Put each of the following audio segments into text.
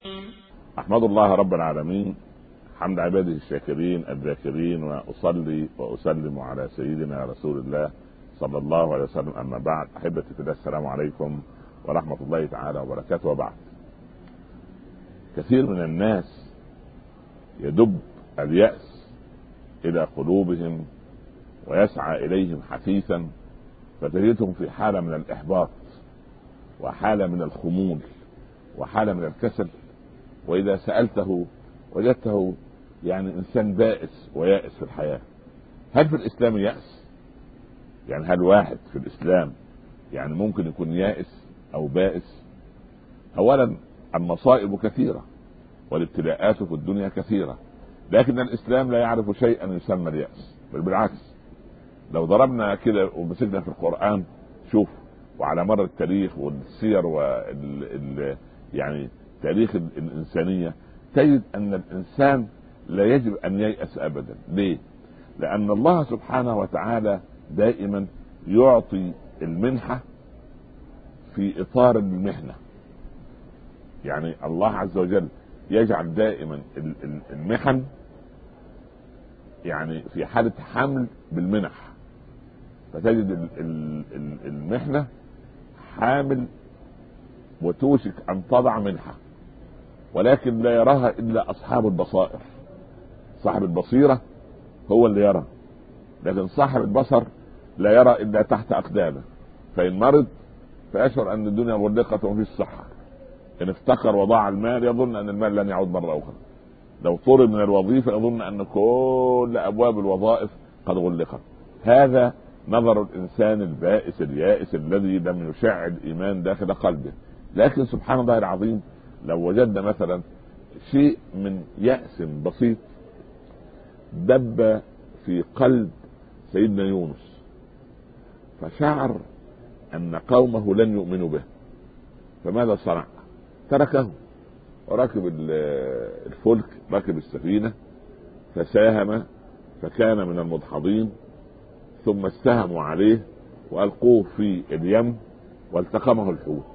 أحمد الله رب العالمين حمد عباده الشاكرين الذاكرين، وأصلي وأسلم على سيدنا رسول الله صلى الله عليه وسلم. أما بعد، أحبتي في الله، السلام عليكم ورحمة الله تعالى وبركاته. وبعد، كثير من الناس يدب اليأس إلى قلوبهم ويسعى إليهم حثيثا، فتجدهم في حالة من الإحباط وحالة من الخمول وحالة من الكسل. وإذا سألته وجدته يعني إنسان بائس ويائس في الحياة. هل في الإسلام يأس؟ يعني هل واحد في الإسلام يعني ممكن يكون يائس أو بائس؟ أولا، المصائب كثيرة والابتلاءات في الدنيا كثيرة، لكن الإسلام لا يعرف شيئا يسمى اليأس، بل بالعكس. لو ضربنا كده ومسكنا في القرآن شوف، وعلى مر التاريخ والسير يعني تاريخ الإنسانية، تجد أن الإنسان لا يجب أن ييأس أبدا. ليه؟ لأن الله سبحانه وتعالى دائما يعطي المنحة في إطار المحنة. يعني الله عز وجل يجعل دائما المحن يعني في حالة حمل بالمنح، فتجد المحنة حامل وتوشك أن تضع منحة، ولكن لا يراها إلا أصحاب البصائر. صاحب البصيرة هو اللي يرى، لكن صاحب البصر لا يرى إلا تحت أقدامه. فإن مرض فيشعر أن الدنيا مغلقة وفي الصحة. إن افتقر وضاع المال يظن أن المال لن يعود مرة أخرى. لو طرد من الوظيفة يظن أن كل أبواب الوظائف قد غلقت. هذا نظر الإنسان البائس اليائس الذي لم يشع الإيمان داخل قلبه. لكن سبحان الله العظيم، لو وجدنا مثلا شيء من يأس بسيط دب في قلب سيدنا يونس، فشعر أن قومه لن يؤمنوا به، فماذا صنع؟ تركه وركب الفلك، ركب السفينة فساهم فكان من المدحضين، ثم استهموا عليه وألقوه في اليم والتقمه الحوت.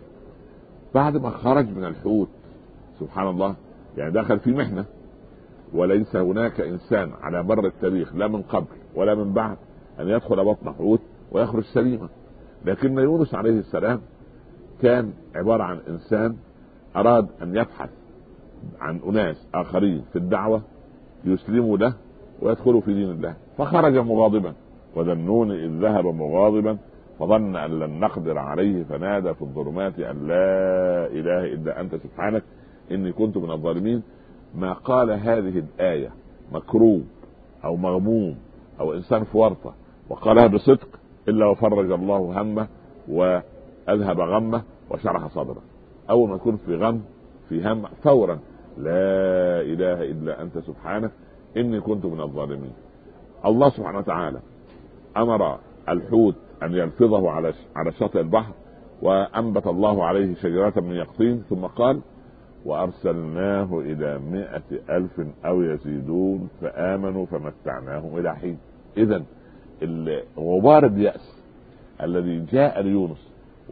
بعد ما خرج من الحوت سبحان الله، يعني دخل في محنة، وليس هناك إنسان على مر التاريخ لا من قبل ولا من بعد أن يدخل بطن حوت ويخرج سليما. لكن يونس عليه السلام كان عبارة عن إنسان أراد أن يبحث عن أناس آخرين في الدعوة يسلموا له ويدخلوا في دين الله، فخرج مغاضبا. وذا النون إذ ذهب مغاضبا فظن أن لن نقدر عليه فنادى في الظلمات أن لا إله إلا أنت سبحانك إني كنت من الظالمين. ما قال هذه الآية مكروب أو مغموم أو إنسان في ورطة وقالها بصدق إلا وفرج الله همه وأذهب غمه وشرح صدره. أول ما يكون في غم في هم فورا لا إله إلا أنت سبحانك إني كنت من الظالمين. الله سبحانه وتعالى أمر الحوت أن يلفظه على شاطئ البحر، وأنبت الله عليه شجرة من يقطين، ثم قال وأرسلناه إلى 100,000 أو يزيدون فآمنوا فمتعناهم إلى حين. إذن غبار اليأس الذي جاء ليونس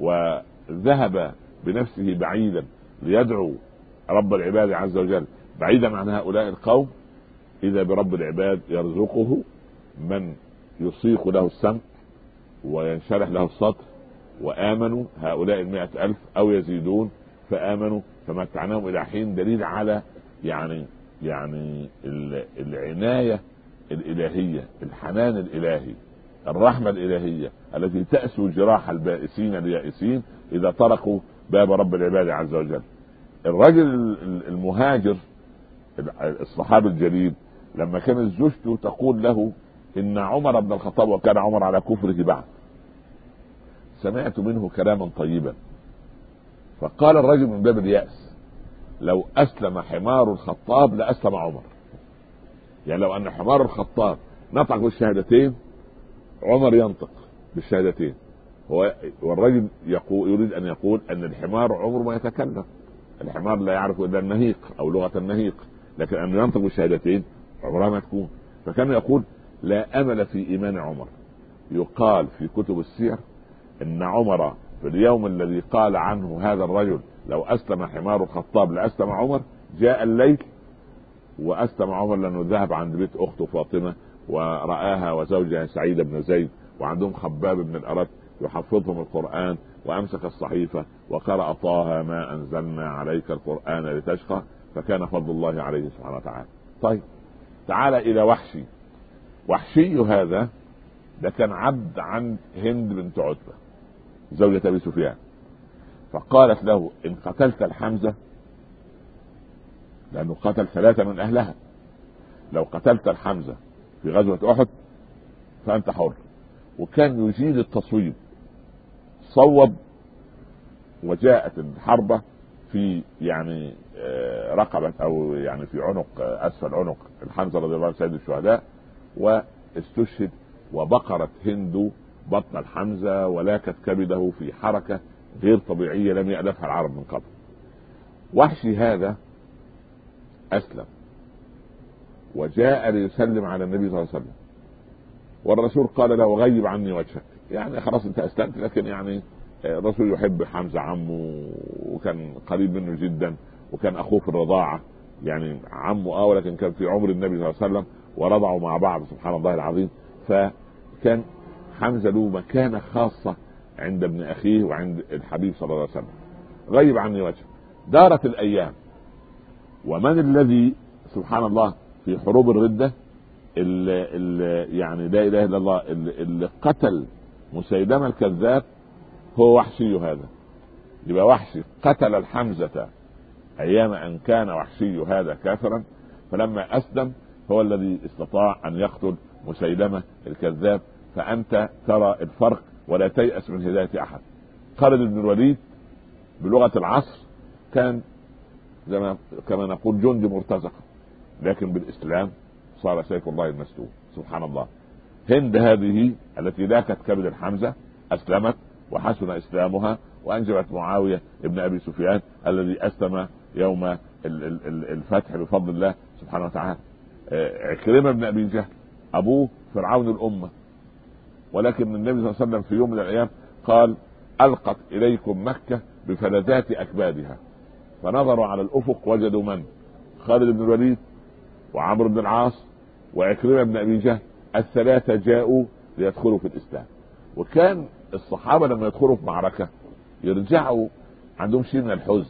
وذهب بنفسه بعيدا ليدعو رب العباد عز وجل بعيدا عن هؤلاء القوم، إذا برب العباد يرزقه من يصيغ له السمع وينشرح له الصدر، وآمنوا هؤلاء 100,000 أو يزيدون فآمنوا فمتعناهم إلى حين. دليل على يعني العناية الإلهية، الحنان الإلهي، الرحمة الإلهية التي تأسو جراح البائسين اليائسين إذا طرقوا باب رب العباد عز وجل. الرجل المهاجر الصحابي الجليل لما كانت زوجته تقول له إن عمر بن الخطاب، وكان عمر على كفره بعد، سمعت منه كلاما طيبا، فقال الرجل من باب اليأس لو أسلم حمار الخطاب لأسلم عمر. يعني لو أن حمار الخطاب نطق بالشهادتين عمر ينطق بالشهادتين. والرجل يريد أن يقول أن الحمار عمره ما يتكلم، الحمار لا يعرف إلا النهيق أو لغة النهيق، لكن أن ينطق بالشهادتين عمرها ما تكون. فكان يقول لا أمل في إيمان عمر. يقال في كتب السير إن عمر في اليوم الذي قال عنه هذا الرجل لو أسلم حمار الخطاب لأسلم عمر، جاء الليل وأسلم عمر لأنه ذهب عند بيت أخته فاطمة ورآها وزوجها سعيد بن زيد وعندهم خباب بن الأرت يحفظهم القرآن، وأمسك الصحيفة وقرأ طه ما أنزلنا عليك القرآن لتشقى، فكان فضل الله عليه سبحانه وتعالى. طيب تعال إلى وحشي. وحشي هذا ده كان عبد عن هند بنت عتبة زوجة أبي سفيان، فقالت له إن قتلت الحمزة، لأنه قتل 3 من أهلها، لو قتلت الحمزة في غزوة أحد فأنت حر. وكان يجيد التصويب، صوب وجاءت الحربة في يعني رقبة أو يعني في عنق أسفل عنق الحمزة رضي الله عنه سيد الشهداء، واستشهد. وبقرت هند بطن الحمزة ولاكت كبده في حركة غير طبيعية لم يألفها العرب من قبل. وحشي هذا أسلم وجاء ليسلم على النبي صلى الله عليه وسلم، والرسول قال له غيب عني وجهك، يعني خلاص انت اسلمت، لكن يعني الرسول يحب حمزة عمه وكان قريب منه جدا، وكان اخوه في الرضاعة، يعني عمه ولكن كان في عمر النبي صلى الله عليه وسلم ورضعوا مع بعض سبحان الله العظيم. فكان حمزة له مكانة خاصة عند ابن اخيه وعند الحبيب صلى الله عليه وسلم. غيب عني وجهك. دارت الايام، ومن الذي سبحان الله في حروب الردة اللي يعني لا اله الا الله اللي قتل مسيلمة الكذاب هو وحشي هذا. يبقى وحشي قتل الحمزة ايام ان كان وحشي هذا كافرا، فلما اسلم هو الذي استطاع ان يقتل مسيلمة الكذاب. فانت ترى الفرق ولا تيأس من هداية احد. خالد بن الوليد بلغة العصر كان كما نقول جندي مرتزقة، لكن بالاسلام صار سيف الله المسلول سبحان الله. هند هذه التي لاكت كبد الحمزة اسلمت وحسن اسلامها وانجبت معاوية ابن ابي سفيان الذي اسلم يوم الفتح بفضل الله سبحانه وتعالى. عكرمة بن ابي جهل ابوه فرعون الامة، ولكن النبي صلى الله عليه وسلم في يوم من الايام قال القت اليكم مكة بفلذات اكبادها، فنظروا على الافق وجدوا من؟ خالد بن الوليد وعمرو بن العاص وعكرمة بن ابي جهل، الثلاثة جاءوا ليدخلوا في الاسلام. وكان الصحابة لما يدخلوا في معركة يرجعوا عندهم شيء من الحزن،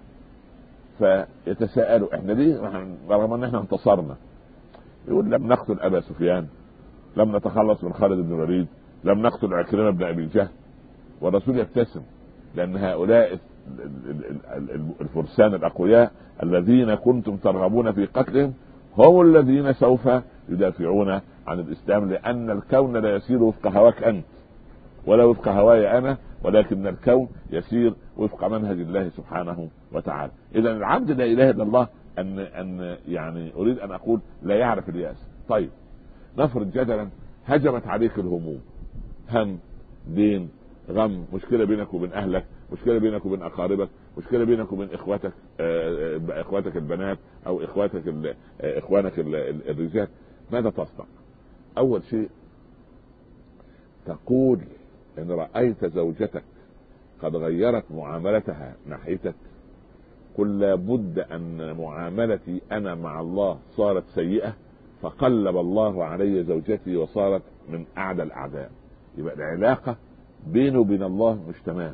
فيتساءلوا احنا ليه رغم ان احنا انتصرنا؟ يقول لم نقتل ابا سفيان، لم نتخلص من خالد بن الوليد، لم نقتل عكرمة بن ابي جهل. والرسول يبتسم لان هؤلاء الفرسان الاقوياء الذين كنتم ترغبون في قتلهم هم الذين سوف يدافعون عن الاسلام، لان الكون لا يسير وفق هواك انت ولا وفق هواي انا، ولكن الكون يسير وفق منهج الله سبحانه وتعالى. اذا العبد لا اله الا الله ان يعني اريد ان اقول لا يعرف الياس. طيب نفرض جدلا هجمت عليك الهموم، هم، دين، غم، مشكلة بينك وبين اهلك، مشكلة بينك وبين اقاربك، مشكلة بينك وبين اخواتك البنات او اخوانك الرجال. ماذا تصنع؟ اول شيء تقول ان رأيت زوجتك قد غيرت معاملتها ناحيتك، قل لابد ان معاملتي انا مع الله صارت سيئة فقلب الله علي زوجتي وصارت من اعدى الاعداء. يبقى العلاقة بينه وبين الله مش تمام،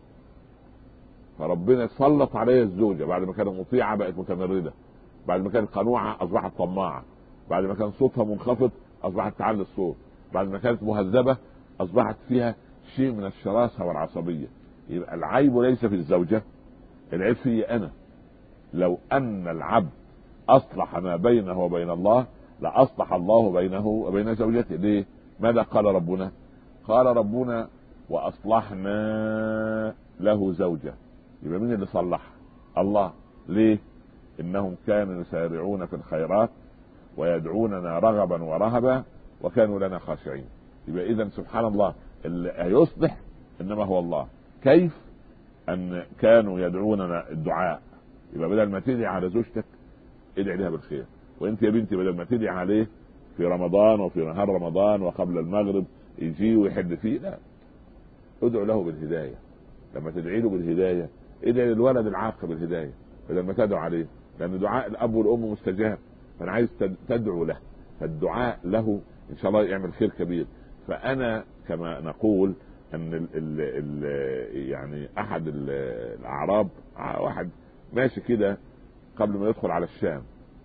فربنا سلط عليها الزوجة بعد ما كانت مطيعة بقت متمردة، بعد ما كانت قنوعة اصبحت طماعة، بعد ما كان صوتها منخفض اصبحت تعلي الصوت، بعد ما كانت مهذبة اصبحت فيها شيء من الشراسة والعصبية. يبقى العيب ليس في الزوجة، العيب في انا. لو ان العبد اصلح ما بينه وبين الله لاصلح الله بينه وبين زوجته. ليه؟ ماذا قال ربنا؟ قال ربنا واصلحنا له زوجة. يبقى مين اللي صلح؟ الله. ليه؟ انهم كانوا يسارعون في الخيرات ويدعوننا رغبا ورهبا وكانوا لنا خاشعين. يبقى اذا سبحان الله اللي هيصلح انما هو الله. كيف؟ ان كانوا يدعوننا الدعاء. يبقى بدل ما تدعي على زوجتك ادعي لها بالخير، وانت يا بنتي بدل ما تدعي عليه في رمضان وفي نهار رمضان وقبل المغرب يجي ويحد فيه، لا، ادعو له بالهداية. لما تدعي له بالهدايه ادعي للولد العاق بالهدايه بدل ما تدعو عليه، لان دعاء الاب والام مستجاب. فانا عايز تدعو له، فالدعاء له ان شاء الله يعمل خير كبير. فانا كما نقول ان يعني احد الاعراب، واحد ماشي كده قبل ما يدخل على الشام،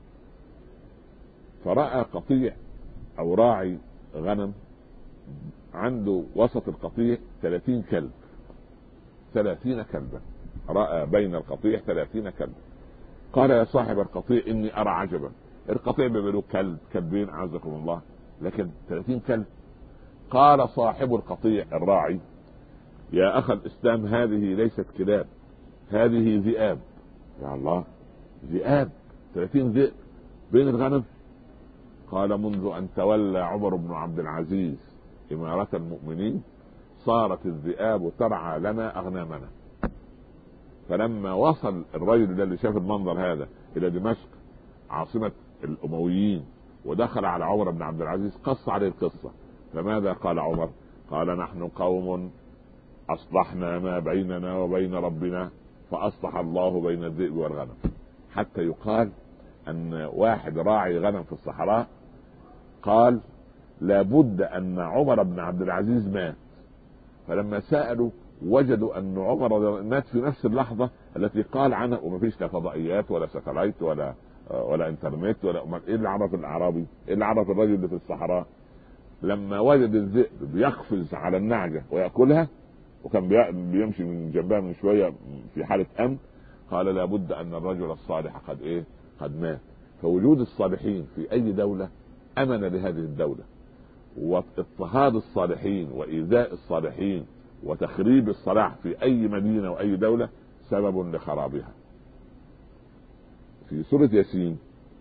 فرأى قطيع او راعي غنم عنده وسط القطيع 30 كلب، 30 كلبا، رأى بين القطيع 30 كلبا. قال يا صاحب القطيع اني ارى عجبا، القطيع بيبقى كلب كلبين اعزكم الله، لكن 30 كلب. قال صاحب القطيع الراعي يا اخ الاسلام هذه ليست كلاب، هذه ذئاب. يا الله، ذئاب، 30 ذئب بين الغنم. قال منذ ان تولى عمر بن عبد العزيز امارة المؤمنين صارت الذئاب ترعى لنا اغنامنا. فلما وصل الرجل ده اللي شاف المنظر هذا الى دمشق عاصمة الامويين ودخل على عمر بن عبد العزيز قص عليه القصة. فماذا قال عمر؟ قال نحن قوم اصلحنا ما بيننا وبين ربنا فاصلح الله بين الذئب والغنم. حتى يقال ان واحد راعي غنم في الصحراء قال لابد ان عمر بن عبد العزيز مات، فلما سألوا وجدوا ان عمر مات في نفس اللحظة التي قال عنها، ومفيش لا فضائيات ولا ساتلايت ولا انترنت ولا ايه اللي عرف الاعرابي، ايه اللي عرف الرجل اللي في الصحراء؟ لما وجد الذئب بيقفز على النعجة ويأكلها وكان بيمشي من جنبها من شوية في حالة امن، قال لابد ان الرجل الصالح قد مات. فوجود الصالحين في اي دولة امن لهذه الدولة، واضطهاد الصالحين وايذاء الصالحين وتخريب الصلاح في اي مدينة واي دولة سبب لخرابها. في سورة ياسين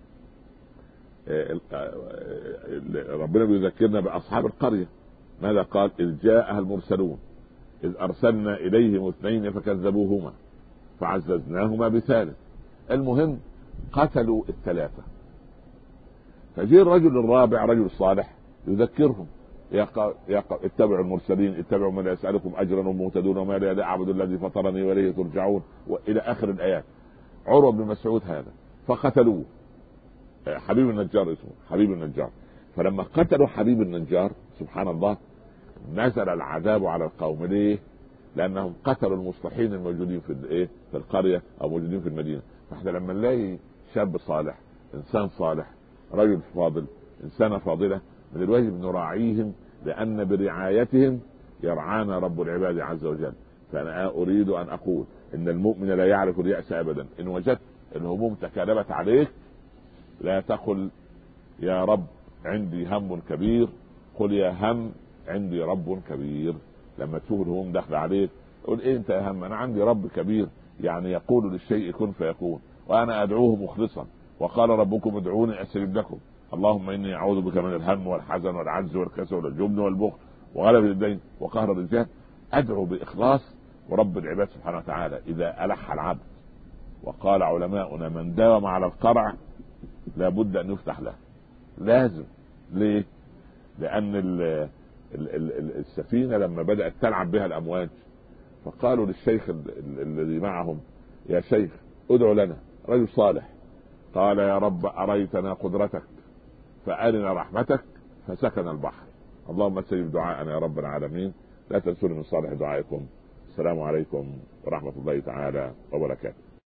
ربنا بيذكرنا باصحاب القرية. ماذا قال؟ اذ جاءها المرسلون اذ ارسلنا اليهم 2 فكذبوهما فعززناهما بثالث. المهم قتلوا 3، فجاء الرجل الرابع رجل صالح يذكرهم يا اتبعوا المرسلين، اتبعوا من يسألكم اجرا ومهتدون وما لي لا اعبد الذي فطرني واليه ترجعون، والى اخر الايات. عروة بن مسعود هذا فقتلوه، حبيب النجار اسمه حبيب النجار. فلما قتلوا حبيب النجار سبحان الله نزل العذاب على القوم. ليه؟ لانهم قتلوا المصلحين الموجودين في القرية او موجودين في المدينة. فاحنا لما نلاقي شاب صالح، انسان صالح، رجل فاضل، انسانة فاضلة، من الواجب نراعيهم، لان برعايتهم يرعانا رب العباد عز وجل. فانا اريد ان اقول ان المؤمن لا يعرف اليأس ابدا. ان وجدت الهموم تكالبت عليك لا تقل يا رب عندي هم كبير، قل يا هم عندي رب كبير. لما تشوف الهموم داخل عليك قل ايه انت يا هم؟ انا عندي رب كبير، يعني يقول للشيء كن فيكون، وانا ادعوه مخلصا، وقال ربكم ادعوني استجب لكم. اللهم اني اعوذ بك من الهم والحزن والعجز والكسل والجبن والبخل وغلبة الدين وقهر الرجال. ادعو باخلاص، ورب العباد سبحانه وتعالى اذا الح العبد، وقال علماؤنا من داوم على القرع لابد ان يفتح له، لازم. ليه؟ لان السفينة لما بدأت تلعب بها الامواج فقالوا للشيخ الذي معهم يا شيخ ادعو لنا، رجل صالح. قال يا رب اريتنا قدرتك فارنا رحمتك فسكن البحر. اللهم استجب دعاءنا يا رب العالمين. لا تنسوني من صالح دعائكم. السلام عليكم ورحمة الله تعالى وبركاته.